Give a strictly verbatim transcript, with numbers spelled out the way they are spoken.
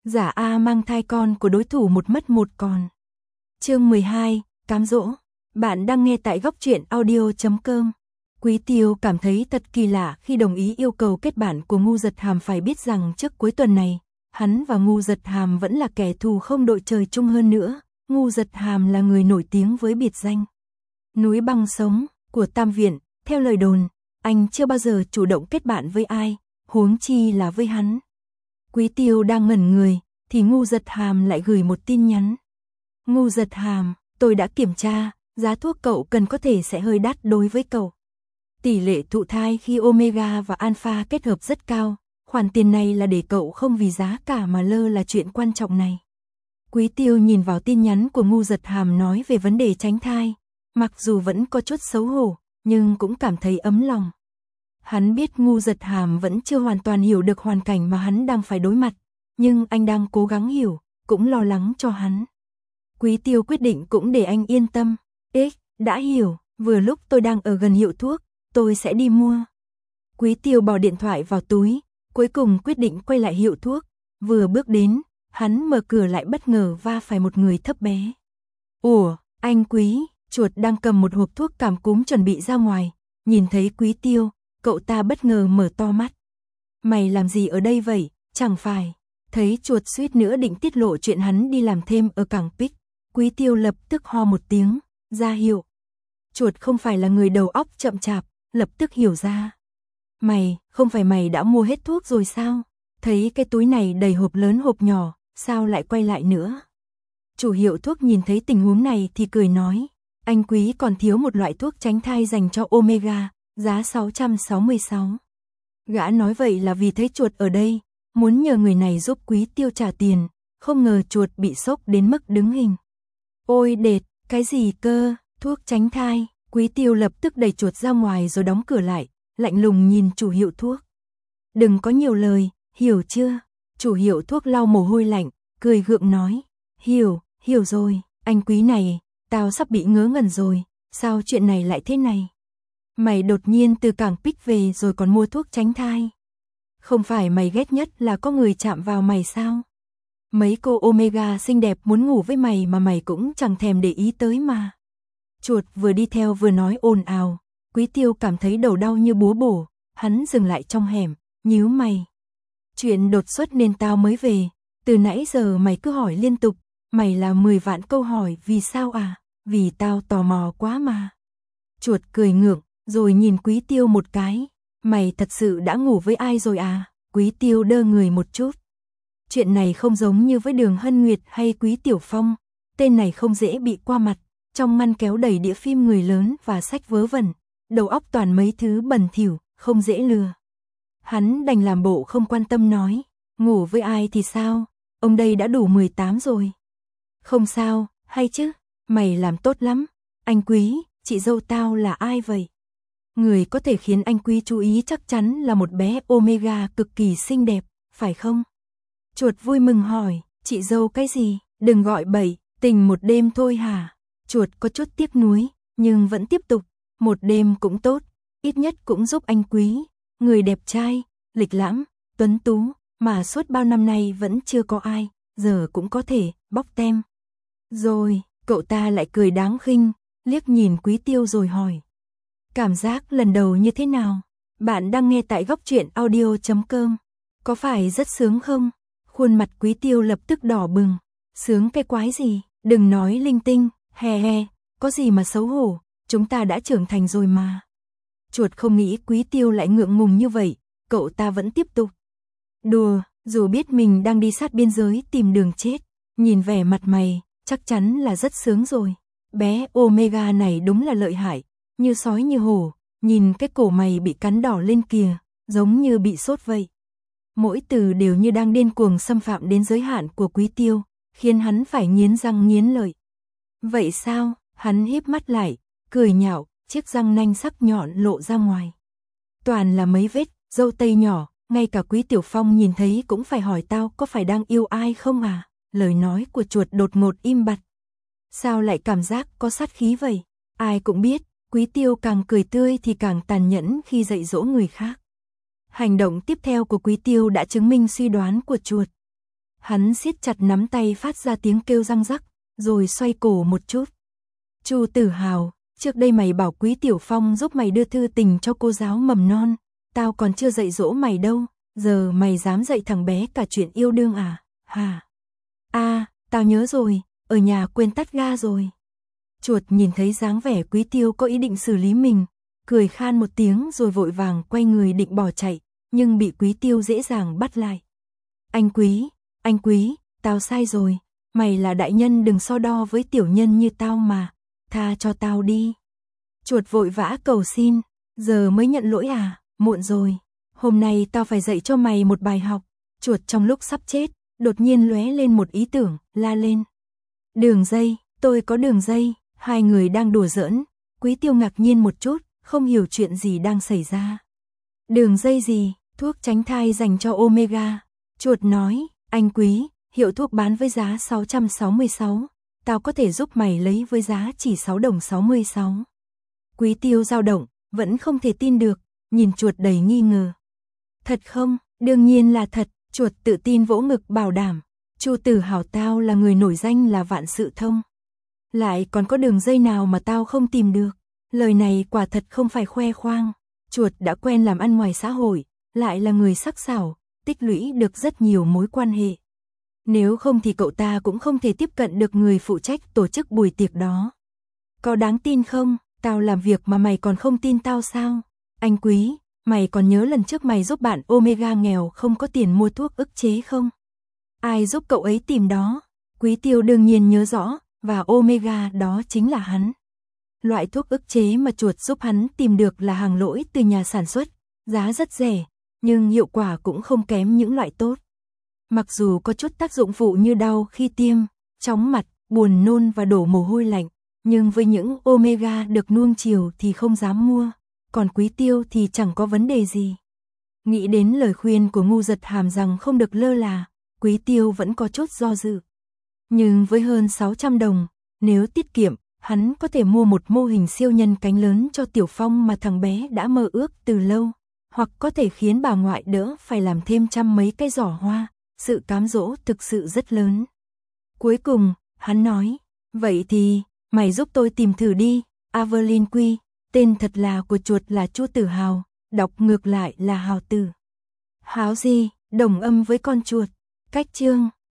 Giả A mang thai con của đối thủ một mất một còn. Chương mười hai, cám dỗ. Bạn đang nghe tại góc truyện audio chấm com. Quý Tiêu cảm thấy thật kỳ lạ khi đồng ý yêu cầu kết bạn của Ngu Giật Hàm, phải biết rằng trước cuối tuần này, hắn và Ngu Giật Hàm vẫn là kẻ thù không đội trời chung. Hơn nữa, Ngu Giật Hàm là người nổi tiếng với biệt danh núi băng sống của Tam Viện. Theo lời đồn, anh chưa bao giờ chủ động kết bạn với ai, huống chi là với hắn. Quý Tiêu đang ngẩn người, thì Ngu Giật Hàm lại gửi một tin nhắn. Ngu Giật Hàm, tôi đã kiểm tra, giá thuốc cậu cần có thể sẽ hơi đắt đối với cậu. Tỷ lệ thụ thai khi Omega và Alpha kết hợp rất cao, khoản tiền này là để cậu không vì giá cả mà lơ là chuyện quan trọng này. Quý Tiêu nhìn vào tin nhắn của Ngu Giật Hàm nói về vấn đề tránh thai, mặc dù vẫn có chút xấu hổ, nhưng cũng cảm thấy ấm lòng. Hắn biết Ngu Giật Hàm vẫn chưa hoàn toàn hiểu được hoàn cảnh mà hắn đang phải đối mặt, nhưng anh đang cố gắng hiểu, cũng lo lắng cho hắn. Quý Tiêu quyết định cũng để anh yên tâm. Ích, đã hiểu, vừa lúc tôi đang ở gần hiệu thuốc, tôi sẽ đi mua. Quý Tiêu bỏ điện thoại vào túi, cuối cùng quyết định quay lại hiệu thuốc. Vừa bước đến, hắn mở cửa lại bất ngờ va phải một người thấp bé. Ủa, anh Quý, chuột đang cầm một hộp thuốc cảm cúm chuẩn bị ra ngoài, nhìn thấy Quý Tiêu, cậu ta bất ngờ mở to mắt. Mày làm gì ở đây vậy, chẳng phải? Thấy chuột suýt nữa định tiết lộ chuyện hắn đi làm thêm ở cảng Pic, Quý Tiêu lập tức ho một tiếng, ra hiệu. Chuột không phải là người đầu óc chậm chạp, lập tức hiểu ra. Mày, không phải mày đã mua hết thuốc rồi sao? Thấy cái túi này đầy hộp lớn hộp nhỏ, sao lại quay lại nữa? Chủ hiệu thuốc nhìn thấy tình huống này thì cười nói, anh Quý còn thiếu một loại thuốc tránh thai dành cho Omega, giá sáu trăm sáu mươi sáu. Gã nói vậy là vì thấy chuột ở đây, muốn nhờ người này giúp Quý Tiêu trả tiền, không ngờ chuột bị sốc đến mức đứng hình. Ôi đệt, cái gì cơ, thuốc tránh thai? Quý Tiêu lập tức đẩy chuột ra ngoài rồi đóng cửa lại, lạnh lùng nhìn chủ hiệu thuốc. Đừng có nhiều lời, hiểu chưa? Chủ hiệu thuốc lau mồ hôi lạnh, cười gượng nói, hiểu, hiểu rồi, anh Quý này, tao sắp bị ngớ ngẩn rồi, sao chuyện này lại thế này? Mày đột nhiên từ cảng Pic về rồi còn mua thuốc tránh thai. Không phải mày ghét nhất là có người chạm vào mày sao? Mấy cô Omega xinh đẹp muốn ngủ với mày mà mày cũng chẳng thèm để ý tới mà. Chuột vừa đi theo vừa nói ồn ào, Quý Tiêu cảm thấy đầu đau như búa bổ, hắn dừng lại trong hẻm, nhíu mày. Chuyện đột xuất nên tao mới về, từ nãy giờ mày cứ hỏi liên tục, mày là mười vạn câu hỏi vì sao à, vì tao tò mò quá mà. Chuột cười ngượng, rồi nhìn Quý Tiêu một cái, mày thật sự đã ngủ với ai rồi à? Quý Tiêu đơ người một chút. Chuyện này không giống như với Đường Hân Nguyệt hay Quý Tiểu Phong, tên này không dễ bị qua mặt, trong ngăn kéo đầy đĩa phim người lớn và sách vớ vẩn, đầu óc toàn mấy thứ bẩn thỉu, không dễ lừa. Hắn đành làm bộ không quan tâm nói, ngủ với ai thì sao, ông đây đã đủ mười tám rồi. Không sao, hay chứ, mày làm tốt lắm, anh Quý, chị dâu tao là ai vậy? Người có thể khiến anh Quý chú ý chắc chắn là một bé Omega cực kỳ xinh đẹp, phải không? Chuột vui mừng hỏi, chị dâu cái gì, đừng gọi bậy, tình một đêm thôi hả? Chuột có chút tiếc nuối, nhưng vẫn tiếp tục, một đêm cũng tốt, ít nhất cũng giúp anh Quý, người đẹp trai, lịch lãm, tuấn tú, mà suốt bao năm nay vẫn chưa có ai, giờ cũng có thể bóc tem. Rồi, cậu ta lại cười đáng khinh, liếc nhìn Quý Tiêu rồi hỏi. Cảm giác lần đầu như thế nào? Bạn đang nghe tại góc truyện audio chấm com. Có phải rất sướng không? Khuôn mặt Quý Tiêu lập tức đỏ bừng. Sướng cái quái gì? Đừng nói linh tinh, he he, có gì mà xấu hổ, chúng ta đã trưởng thành rồi mà. Chuột không nghĩ Quý Tiêu lại ngượng ngùng như vậy, cậu ta vẫn tiếp tục. Đùa, dù biết mình đang đi sát biên giới tìm đường chết, nhìn vẻ mặt mày, chắc chắn là rất sướng rồi. Bé Omega này đúng là lợi hại, như sói như hổ, nhìn cái cổ mày bị cắn đỏ lên kìa, giống như bị sốt vậy. Mỗi từ đều như đang điên cuồng xâm phạm đến giới hạn của Quý Tiêu, khiến hắn phải nghiến răng nghiến lợi. Vậy sao? Hắn híp mắt lại, cười nhạo, chiếc răng nanh sắc nhọn lộ ra ngoài. Toàn là mấy vết râu tây nhỏ, ngay cả Quý Tiểu Phong nhìn thấy cũng phải hỏi tao có phải đang yêu ai không à? Lời nói của chuột đột ngột im bặt. Sao lại cảm giác có sát khí vậy? Ai cũng biết, Quý Tiêu càng cười tươi thì càng tàn nhẫn khi dạy dỗ người khác. Hành động tiếp theo của Quý Tiêu đã chứng minh suy đoán của chuột. Hắn siết chặt nắm tay phát ra tiếng kêu răng rắc, rồi xoay cổ một chút. Chu Tử Hào, trước đây mày bảo Quý Tiểu Phong giúp mày đưa thư tình cho cô giáo mầm non, tao còn chưa dạy dỗ mày đâu, giờ mày dám dạy thằng bé cả chuyện yêu đương à, hả? À, tao nhớ rồi, ở nhà quên tắt ga rồi. Chuột nhìn thấy dáng vẻ Quý Tiêu có ý định xử lý mình, cười khan một tiếng rồi vội vàng quay người định bỏ chạy, nhưng bị Quý Tiêu dễ dàng bắt lại. Anh Quý, anh Quý, tao sai rồi, mày là đại nhân đừng so đo với tiểu nhân như tao mà, tha cho tao đi. Chuột vội vã cầu xin, giờ mới nhận lỗi à, muộn rồi, hôm nay tao phải dạy cho mày một bài học. Chuột trong lúc sắp chết, đột nhiên lóe lên một ý tưởng, la lên. Đường dây, tôi có đường dây. Hai người đang đùa giỡn, Quý Tiêu ngạc nhiên một chút, không hiểu chuyện gì đang xảy ra. Đường dây gì, thuốc tránh thai dành cho Omega. Chuột nói, anh Quý, hiệu thuốc bán với giá sáu trăm sáu mươi sáu, tao có thể giúp mày lấy với giá chỉ sáu đồng sáu mươi sáu. Quý Tiêu dao động, vẫn không thể tin được, nhìn chuột đầy nghi ngờ. Thật không, đương nhiên là thật, chuột tự tin vỗ ngực bảo đảm. Chu Tử Hào tao là người nổi danh là vạn sự thông. Lại còn có đường dây nào mà tao không tìm được. Lời này quả thật không phải khoe khoang. Chuột đã quen làm ăn ngoài xã hội, lại là người sắc sảo, tích lũy được rất nhiều mối quan hệ. Nếu không thì cậu ta cũng không thể tiếp cận được người phụ trách tổ chức buổi tiệc đó. Có đáng tin không? Tao làm việc mà mày còn không tin tao sao? Anh Quý, mày còn nhớ lần trước mày giúp bạn Omega nghèo không có tiền mua thuốc ức chế không? Ai giúp cậu ấy tìm đó? Quý Tiêu đương nhiên nhớ rõ. Và Omega đó chính là hắn. Loại thuốc ức chế mà chuột giúp hắn tìm được là hàng lỗi từ nhà sản xuất, giá rất rẻ, nhưng hiệu quả cũng không kém những loại tốt. Mặc dù có chút tác dụng phụ như đau khi tiêm, chóng mặt, buồn nôn và đổ mồ hôi lạnh, nhưng với những Omega được nuông chiều thì không dám mua, còn Quý Tiêu thì chẳng có vấn đề gì. Nghĩ đến lời khuyên của Ngu Giật Hàm rằng không được lơ là, Quý Tiêu vẫn có chút do dự. Nhưng với hơn sáu trăm đồng, nếu tiết kiệm, hắn có thể mua một mô hình siêu nhân cánh lớn cho Tiểu Phong mà thằng bé đã mơ ước từ lâu, hoặc có thể khiến bà ngoại đỡ phải làm thêm trăm mấy cái giỏ hoa, sự cám dỗ thực sự rất lớn. Cuối cùng, hắn nói, vậy thì, mày giúp tôi tìm thử đi, Evelyn Quy, tên thật là của chuột là Chu Tử Hào, đọc ngược lại là Hào Tử. Háo gì, đồng âm với con chuột, cách chương.